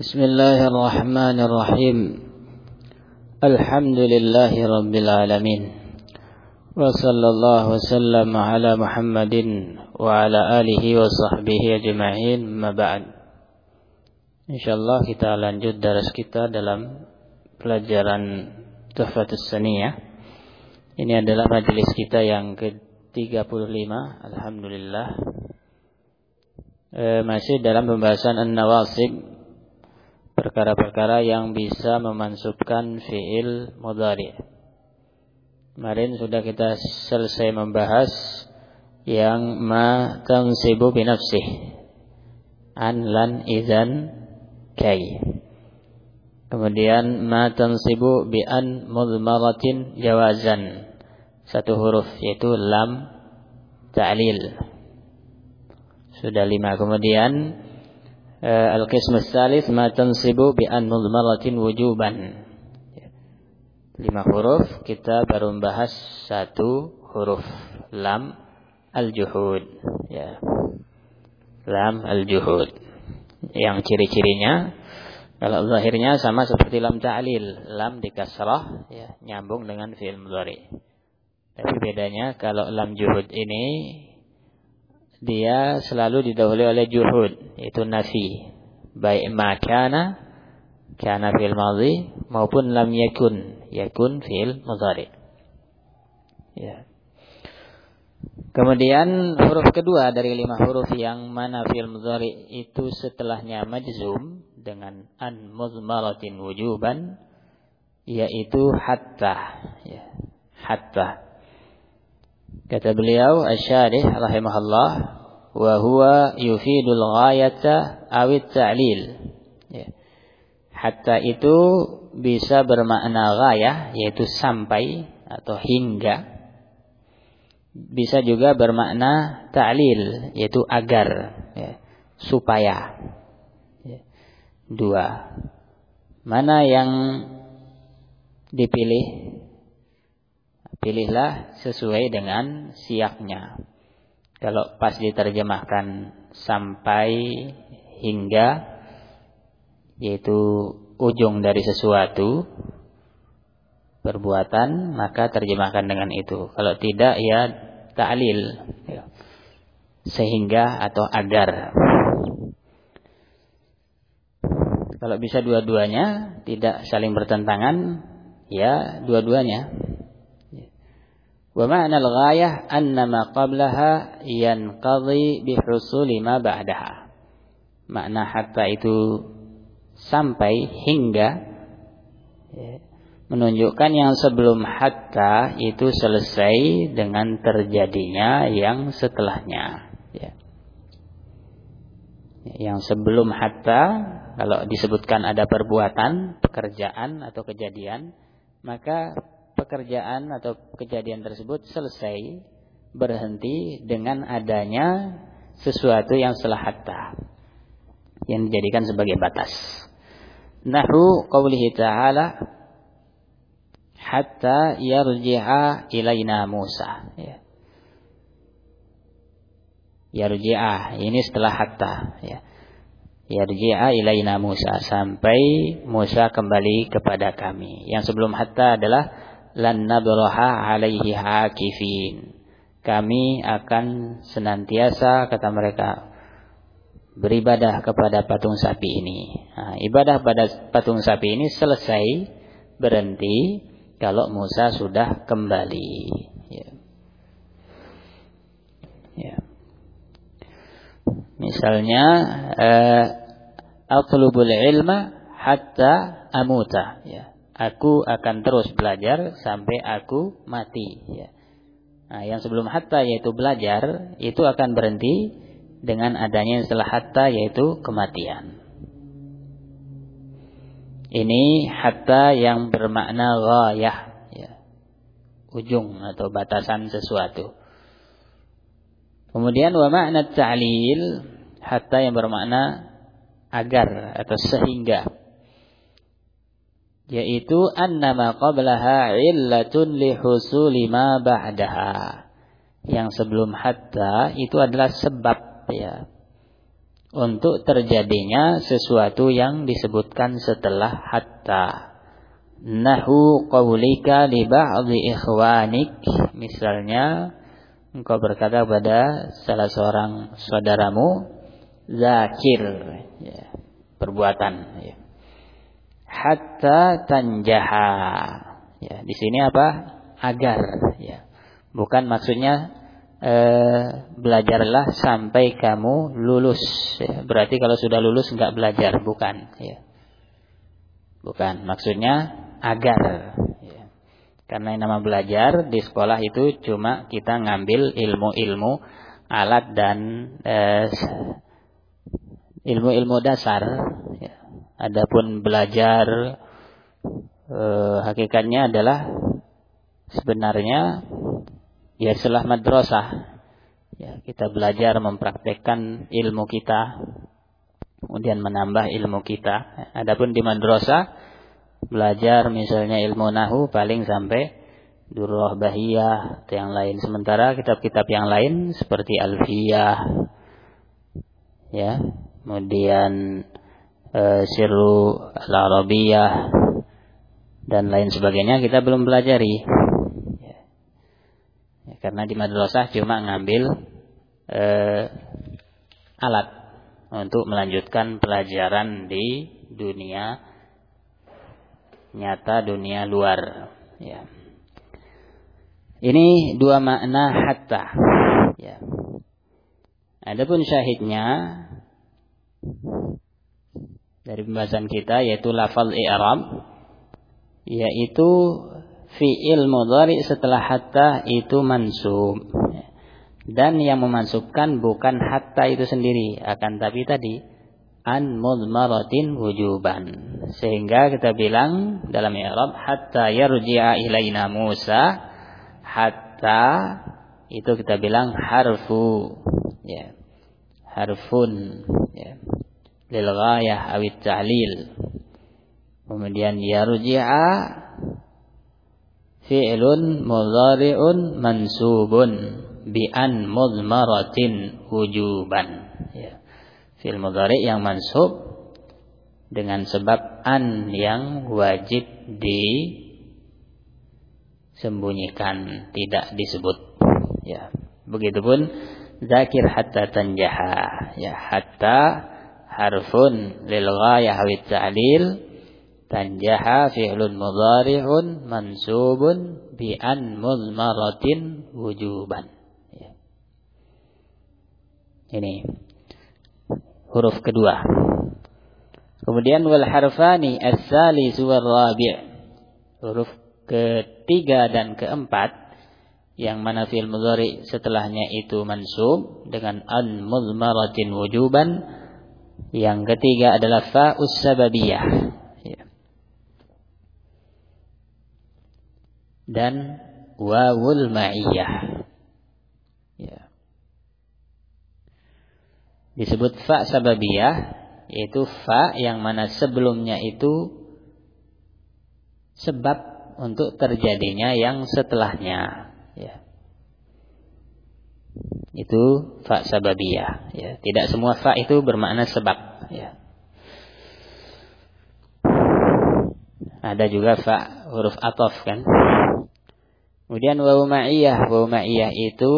Bismillahirrahmanirrahim. Alhamdulillahi rabbil alamin. Wa sallallahu wasallam ala Muhammadin wa ala alihi wa sahbihi ajma'in. Ma ba'd. Insyaallah kita lanjut daras kita dalam pelajaran Tuhfatus Saniyah. Ini adalah majelis kita yang ke-35. Alhamdulillah. Masih dalam pembahasan An-Nawasib, perkara-perkara yang bisa memansubkan fi'il mudhari'. Kemarin sudah kita selesai membahas yang ma tansibu binafsih, an, lan, idzan, kai. Kemudian ma tansibu bi an mudmaratin jawazan, satu huruf yaitu lam ta'lil. Sudah 5. Kemudian al-qism ats-tsalits ma tansibu bi an mudmaratin wujuban. 5 huruf, kita baru membahas 1 huruf, lam al-juhud, ya. Lam al-juhud. Yang ciri-cirinya, kalau zahirnya sama seperti lam ta'lil, lam di kasrah, ya, nyambung dengan fi'il mudhari'. Tapi bedanya kalau lam juhud ini dia selalu didahului oleh juhud, itu nafi, baik ma kana fi'il madhi maupun lam yakun fi'il mudhari'. Ya. Kemudian huruf kedua dari 5 huruf yang mana fi'il mudhari' itu setelahnya majzum dengan an mudmaratin wujuban, yaitu hatta, ya. Hatta. Kata beliau asy-syarih rahimahullah, wa huwa yufidul ghayata awit ta'lil. Ya. Hatta itu bisa bermakna ghayah, yaitu sampai atau hingga. Bisa juga bermakna ta'lil, yaitu agar, ya, supaya. Ya. 2. Mana yang dipilih? Pilihlah sesuai dengan siaknya. Kalau pas diterjemahkan sampai, hingga, yaitu ujung dari sesuatu perbuatan, maka terjemahkan dengan itu. Kalau tidak, ya ta'lil, ya, sehingga atau agar. Kalau bisa dua-duanya, tidak saling bertentangan, ya dua-duanya. Wa ma'na al-ghayah anna ma qablaha yanqadhi bi husuli ma ba'daha. Makna hatta itu sampai, hingga, ya, menunjukkan yang sebelum hatta itu selesai dengan terjadinya yang setelahnya, ya. Yang sebelum hatta, kalau disebutkan ada perbuatan, pekerjaan atau kejadian, maka pekerjaan atau kejadian tersebut selesai, berhenti dengan adanya sesuatu yang setelah hatta, yang dijadikan sebagai batas. Nahu qaulihi ta'ala hatta yarji'a ilaina Musa, ya. Yarji'a ini setelah hatta, ya. Yarji'a ilaina Musa, sampai Musa kembali kepada kami. Yang sebelum hatta adalah lan nabraha alaihi hakifin, kami akan senantiasa, kata mereka, beribadah kepada patung sapi ini. Nah, ibadah pada patung sapi ini selesai, berhenti kalau Musa sudah kembali, ya. Ya. Misalnya atlubul ilma hatta amuta, ya. Aku akan terus belajar sampai aku mati, ya. Nah, yang sebelum hatta yaitu belajar, itu akan berhenti dengan adanya yang setelah hatta yaitu kematian. Ini hatta yang bermakna ghayah, ya, ujung atau batasan sesuatu. Kemudian wa ma'na ta'lil, hatta yang bermakna agar atau sehingga, yaitu annama qablaha illatun li husuli ma ba'daha. Yang sebelum hatta itu adalah sebab, ya, untuk terjadinya sesuatu yang disebutkan setelah hatta. Nahu qaulika li ba'dhi ikhwanik, misalnya engkau berkata pada salah seorang saudaramu, zakir, ya, perbuatan, ya. Hatta tanjaha, ya, di sini apa? Agar, ya. Bukan maksudnya belajarlah sampai kamu lulus, ya. Berarti kalau sudah lulus enggak belajar, bukan, ya. Bukan, maksudnya agar, ya. Karena yang nama belajar di sekolah itu cuma kita ngambil ilmu-ilmu alat dan ilmu-ilmu dasar, ya. Adapun belajar hakikatnya adalah sebenarnya ya setelah madrasah, ya, kita belajar mempraktekkan ilmu kita, kemudian menambah ilmu kita. Adapun di madrasah belajar misalnya ilmu nahu paling sampai durrah bahiyah atau yang lain. Sementara kitab-kitab yang lain seperti alfiyah, ya, kemudian sirru al-arabiyah dan lain sebagainya kita belum pelajari, ya. Ya, karena di madrasah cuma ngambil alat untuk melanjutkan pelajaran di dunia nyata, dunia luar, ya. Ini dua makna hatta, ya. Adapun syahidnya dari pembahasan kita yaitu lafaz i'rab, yaitu fi'il mudhari setelah hatta itu mansub, dan yang memansubkan bukan hatta itu sendiri, akan tapi tadi an mudmaratin wujuban, sehingga kita bilang dalam i'rab hatta yarji'a ilaina Musa, hatta itu kita bilang harfu, ya, harfun, ya, lil ghayah awit ta'lil. Kemudian yarji'a fi'lun mudhari'un mansubun bi an mudmaratin wujuban, ya. Fi'il mudhari' yang mansub dengan sebab an yang wajib disembunyikan, tidak disebut, ya. Begitupun zakir hatta tanjaha, ya, hatta harfun lil ghayah awit ta'lil, tanjaha fi'lun mudhari'un mansubun bi an mudmaratin wujuban, ya. Ini huruf kedua. Kemudian wal harfani as-salisu war rabi', huruf ketiga dan keempat yang mana fi'il mudhari setelahnya itu mansub dengan an mudmaratin wujuban. Yang ketiga adalah fa'us sababiyah, ya, dan wawul ma'iyah, ya. Disebut fa sababiyah yaitu fa yang mana sebelumnya itu sebab untuk terjadinya yang setelahnya, ya. Itu fa sababiyah, ya. Tidak semua fa itu bermakna sebab, ya. Ada juga fa huruf ataf, kan. Kemudian wawu ma'iyah, wawu ma'iyah itu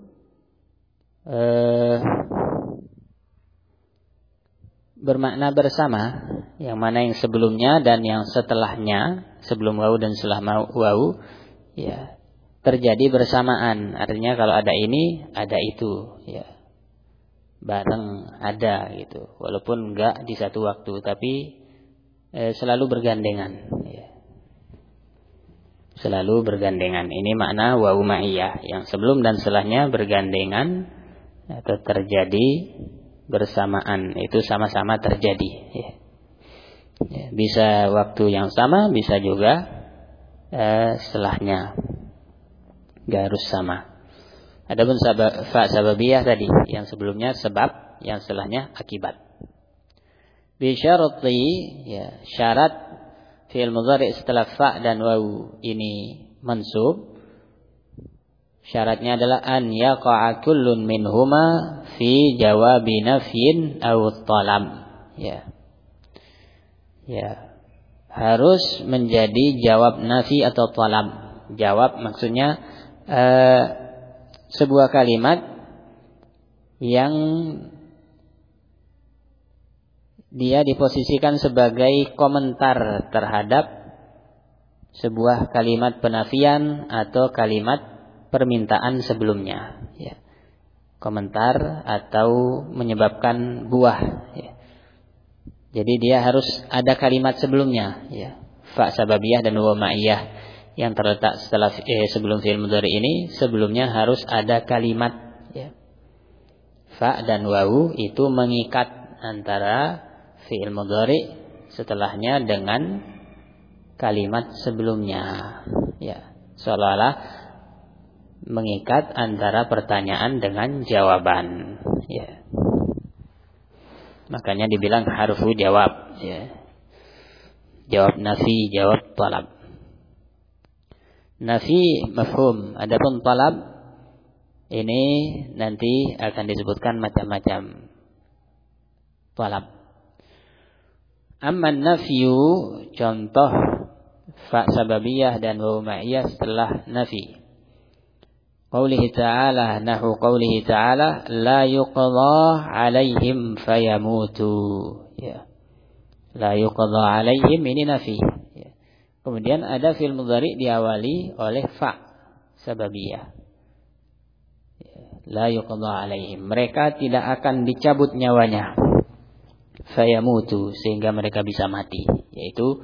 bermakna bersama, yang mana yang sebelumnya dan yang setelahnya, sebelum wawu dan setelah wawu, ya, terjadi bersamaan. Artinya kalau ada ini, ada itu, ya. Bareng ada gitu. Walaupun enggak di satu waktu, tapi selalu bergandengan, ya. Selalu bergandengan. Ini makna wawu ma'iyah, yang sebelum dan setelahnya bergandengan atau terjadi bersamaan, itu sama-sama terjadi, ya. Ya, bisa waktu yang sama, bisa juga setelahnya. Gak harus sama. Adapun fa sababiyah tadi, yang sebelumnya sebab, yang setelahnya akibat. Bi syarti, ya, syarat fi'il mudhari setelah fa dan wawu ini mansub. Syaratnya adalah an yaqa'a kullun minhuma fi jawabi nafyin aw talab. Ya. Ya. Harus menjadi jawab nafi atau talab. Jawab maksudnya sebuah kalimat yang dia diposisikan sebagai komentar terhadap sebuah kalimat penafian atau kalimat permintaan sebelumnya, ya. Komentar atau menyebabkan buah, ya. Jadi dia harus ada kalimat sebelumnya, ya. Fa sababiyah dan wa ma'iyah yang terletak setelah sebelum fi'il mudhari ini, sebelumnya harus ada kalimat, ya. Fa dan wawu itu mengikat antara fi'il mudhari setelahnya dengan kalimat sebelumnya, ya. Seolah-olah mengikat antara pertanyaan dengan jawaban, ya. Makanya dibilang harfu jawab, ya. Jawab nafi, jawab talab. Nafi mafhum, adapun talab ini nanti akan disebutkan macam-macam talab. Amma nafyu, contoh fa sababiyah dan wawu ma'iyah setelah nafi. Qaulihi ta'ala, nahu qaulihi ta'ala, la yuqadha 'alaihim fayamutu. Ya. La yuqadha 'alaihim, ini nafi. Ya. Kemudian ada fi'il mudhari diawali oleh fa sababiyah. La yuqadha 'alaihim, mereka tidak akan dicabut nyawanya. Fayamutu, sehingga mereka bisa mati, yaitu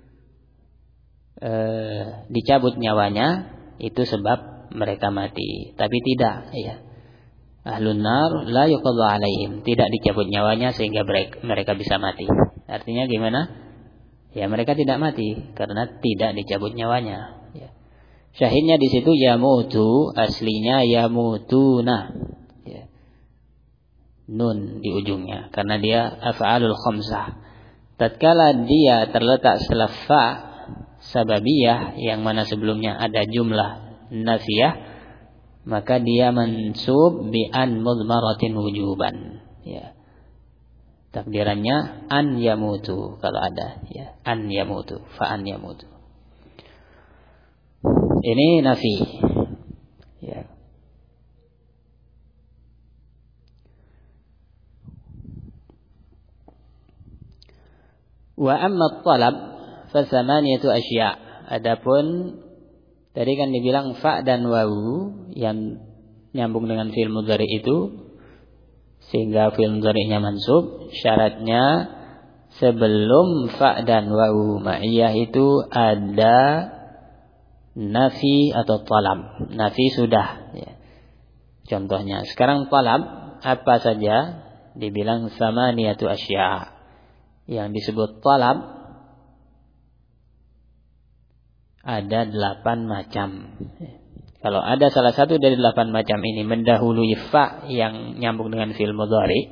dicabut nyawanya itu sebab mereka mati. Tapi tidak, ya. Ahlun nar la yuqadha 'alaihim, tidak dicabut nyawanya sehingga mereka bisa mati. Artinya gimana? Ya, mereka tidak mati karena tidak dicabut nyawanya. Syahidnya di situ yamutu, aslinya yamutuna, ya. Nun di ujungnya karena dia af'alul khamsah. Tatkala dia terletak setelah fa sababiyah yang mana sebelumnya ada jumlah nafiyah, maka dia mansub bi an mudmaratin wujuban, ya. Takdirannya an yamutu kalau ada, ya. An yamutu, fa an yamutu. Ini nafi, ya. Wa amma talab fa thamaniyatu asya'. Adapun tadi kan dibilang fa dan wawu yang nyambung dengan fi'il mudhari itu sehingga fi'il mudhari'nya mansub, syaratnya sebelum fa dan wawu ma'iyah itu ada nafi atau talab. Nafi sudah, ya. Contohnya sekarang talab apa saja? Dibilang samaniyatu asya'. Yang disebut talab ada 8 macam. Kalau ada salah satu dari 8 macam ini mendahului fa yang nyambung dengan fi'il mudhari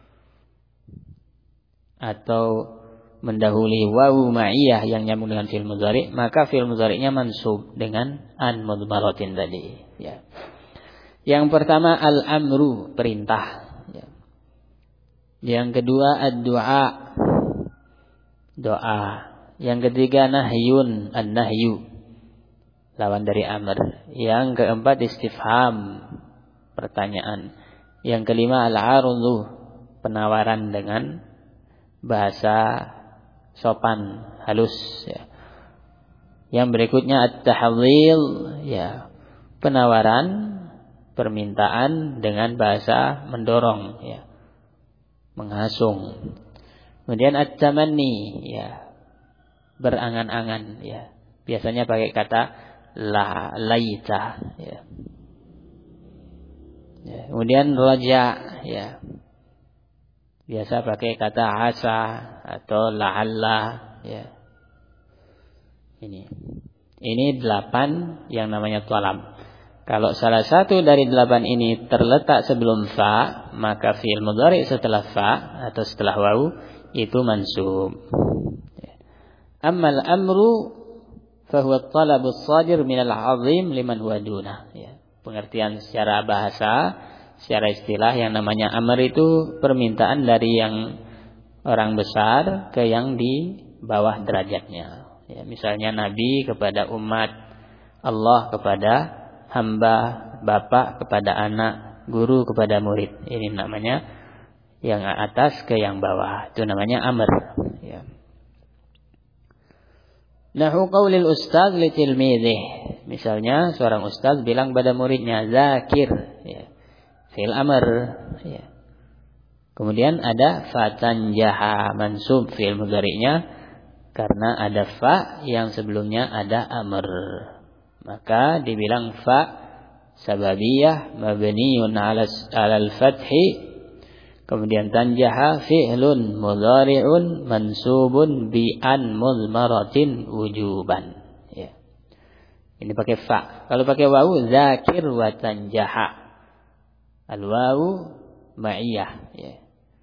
atau mendahului wawu ma'iyah yang nyambung dengan fi'il mudhari, maka fi'il mudhari'nya mansub dengan an mudmaratin tadi, ya. Yang pertama al-amru, perintah, ya. Yang kedua ad-du'a, doa. Yang ketiga nahyun, an-nahyu, lawan dari amr. Yang keempat istifham, pertanyaan. Yang kelima al-arudhu, penawaran dengan bahasa sopan, halus, ya. Yang berikutnya at-tahdhil, ya, penawaran, permintaan dengan bahasa mendorong, ya, menghasung. Kemudian at-tamanni, ya, berangan-angan, ya. Biasanya pakai kata laita, ya. Ya. Kemudian raja, ya. Biasa pakai kata asa atau la'alla, ya. Ini 8 yang namanya talab. Kalau salah satu dari 8 ini terletak sebelum fa, maka fi'il mudhari setelah fa atau setelah wawu itu mansub. Ammal amru fa huwa at-talabu as-sadir min al-'azim liman huwa dunah, ya. pengertian secara bahasa, secara istilah yang namanya amr itu permintaan dari yang orang besar ke yang di bawah derajatnya. Ya, misalnya Nabi kepada umat, Allah kepada hamba, bapak kepada anak, guru kepada murid. Ini namanya yang atas ke yang bawah. Itu namanya amr. Ya. Nahu qaulil ustaz li tilmidih. Misalnya seorang ustaz bilang pada muridnya, zakir. Ya. Fi'il amr. Ya. Kemudian ada fatanjaha, mansub fi'il mudhari'nya karena ada fa yang sebelumnya ada amr. Maka dibilang fa sababiyah mabniun 'alal fathi. Kemudian tanjaha fi'lun mudhari'un mansubun bi an mudmaratin wujuban. Ya. Ini pakai fa. Kalau pakai wawu zakir wa tanjaha. Al wawu ma'iyah, ya.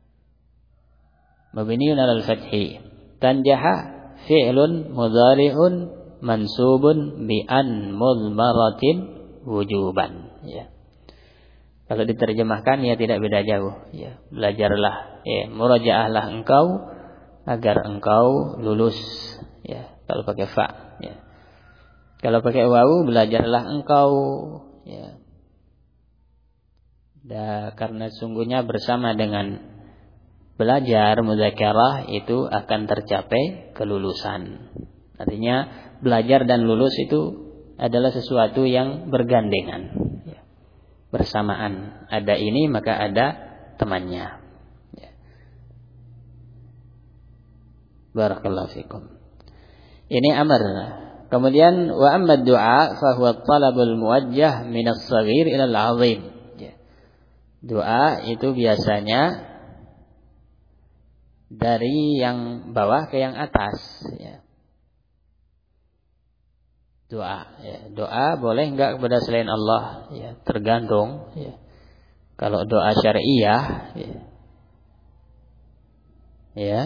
Mabniun 'alal fathi. Tanjaha fi'lun mudhari'un mansubun bi an mudmaratin wujuban, ya. Kalau diterjemahkan ya tidak beda jauh, ya. Belajarlah, ya, murajaahlah engkau agar engkau lulus, ya. Kalau pakai fa, ya. Kalau pakai wawu belajarlah engkau, ya. Karena sungguhnya bersama dengan belajar mudzakarah itu akan tercapai kelulusan. Artinya belajar dan lulus itu adalah sesuatu yang bergandengan, ya. Bersamaan. Ada ini maka ada temannya, ya. Barakallahu fikum. Ini amr. Kemudian wa amma du'a fa huwa talabul muwajjah min as-shaghir ila al-'azim. Ya. Doa itu biasanya dari yang bawah ke yang atas, ya. Doa, ya. Doa boleh enggak kepada selain Allah, ya, tergantung, ya. Kalau doa syariah, ya. Ya.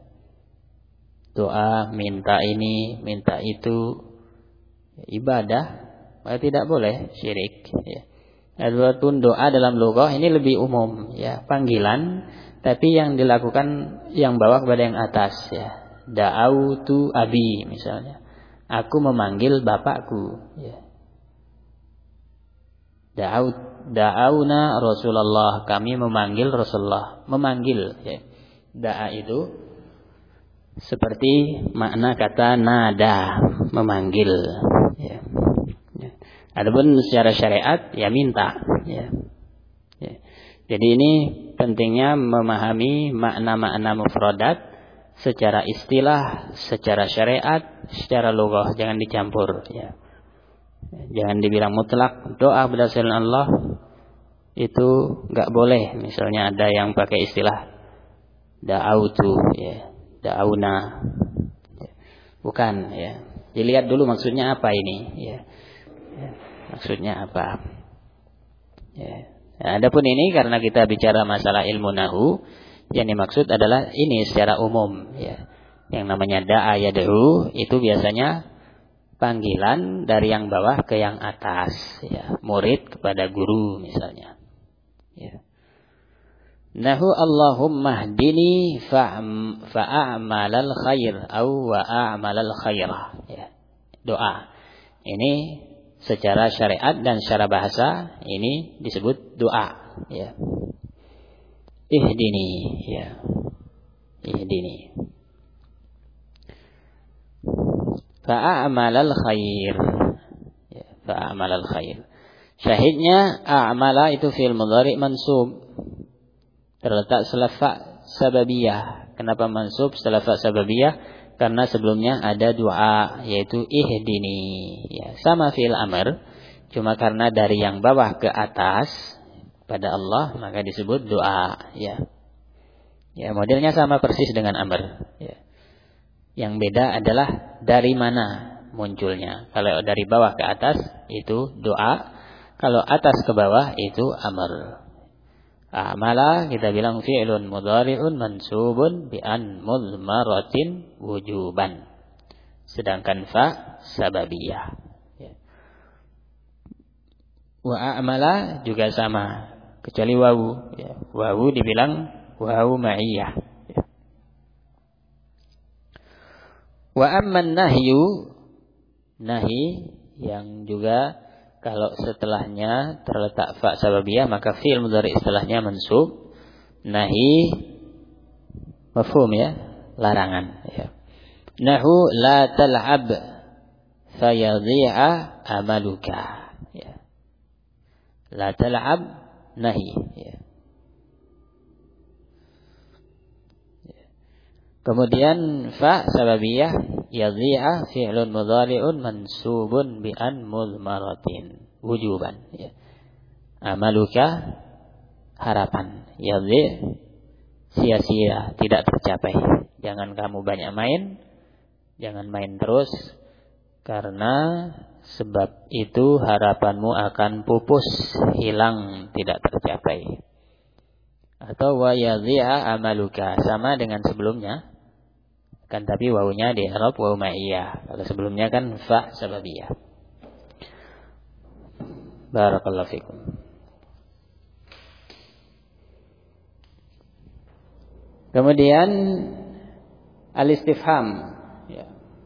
Doa minta ini, minta itu, ya, ibadah, maka tidak boleh syirik, ya. Adapun doa dalam lughah ini lebih umum, ya, panggilan. Tapi yang dilakukan yang bawah kepada yang atas, ya. Da'autu abi misalnya. Aku memanggil bapakku, ya. Da'auna Rasulullah, kami memanggil Rasulullah, memanggil, ya. Da'a itu seperti makna kata nada, memanggil, ya. Ya. Adapun secara syariat ya minta, ya. Ya. Jadi ini pentingnya memahami makna-makna mufradat secara istilah, secara syariat, secara lughah, jangan dicampur, ya. Jangan dibilang mutlak doa berdasarkan Allah itu enggak boleh. Misalnya ada yang pakai istilah da'autu, ya, da'auna. Ya. Bukan, ya. Dilihat dulu maksudnya apa ini, ya. Ya. Maksudnya apa? Ya. Nah, adapun ini karena kita bicara masalah ilmu nahu, yang dimaksud adalah ini secara umum, ya. Yang namanya da'a yad'u itu biasanya panggilan dari yang bawah ke yang atas, ya. Murid kepada guru misalnya, ya. Nahu Allahumma hdini fa'amalal khair au wa'amalal khairah, ya. Doa ini secara syariat dan secara bahasa ini disebut doa, ya. Ihdini, ya. Ihdini. Fa'amalal khair, ya. Fa'amalal khair. Syahidnya a'mala itu fi'il mudhari' mansub. Terletak setelah fa sababiyah. Kenapa mansub setelah fa sababiyah? Karena sebelumnya ada doa yaitu ihdini, ya, sama fi'il amr, cuma karena dari yang bawah ke atas pada Allah maka disebut doa, ya. Ya, modelnya sama persis dengan amr, ya. Yang beda adalah dari mana munculnya. Kalau dari bawah ke atas itu doa, kalau atas ke bawah itu amr. Amala kita bilang fi'lun mudhari'un mansubun bi an mudmaratin wujuban. Sedangkan fa sababiyah, ya. Wa a'mala juga sama, kecuali wawu. Ya. Wawu dibilang wawu ma'iyah. Ya. Wa amman nahyu, nahi yang juga kalau setelahnya terletak fa sababiyah maka fi'il mudhari istilahnya mansub. Nahi mafhum ya, larangan ya. Nahu la tal'ab fayadhi'a amaluka ya. La tal'ab nahi ya. Kemudian fa sababiyah yadhi'a fi'lun mudhari'un mansubun bi an mudmaratin wujuban ya. Amaluka harapan, yadhi sia-sia, tidak tercapai. Jangan kamu banyak main, jangan main terus, karena sebab itu harapanmu akan pupus, hilang, tidak tercapai. Atau wa yadhi'a amaluka, sama dengan sebelumnya, kan tapi wawunya di i'rab wawu ma'iyah. Kalau sebelumnya kan fa sababiyah. Barakallahu fikum. Kemudian al-istifham ya.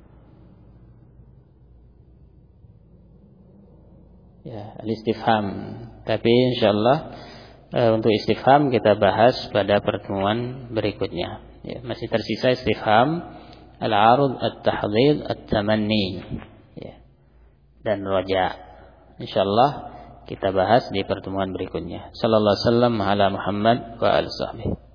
Ya, al-istifham. Tapi insyaallah untuk istifham kita bahas pada pertemuan berikutnya. Ya, masih tersisa istifham al-'arud, at-tahdhid, at-tamanni ya. Dan raja. Insyaallah kita bahas di pertemuan berikutnya. Sallallahu alaihi wasallam ala Muhammad wa alihi.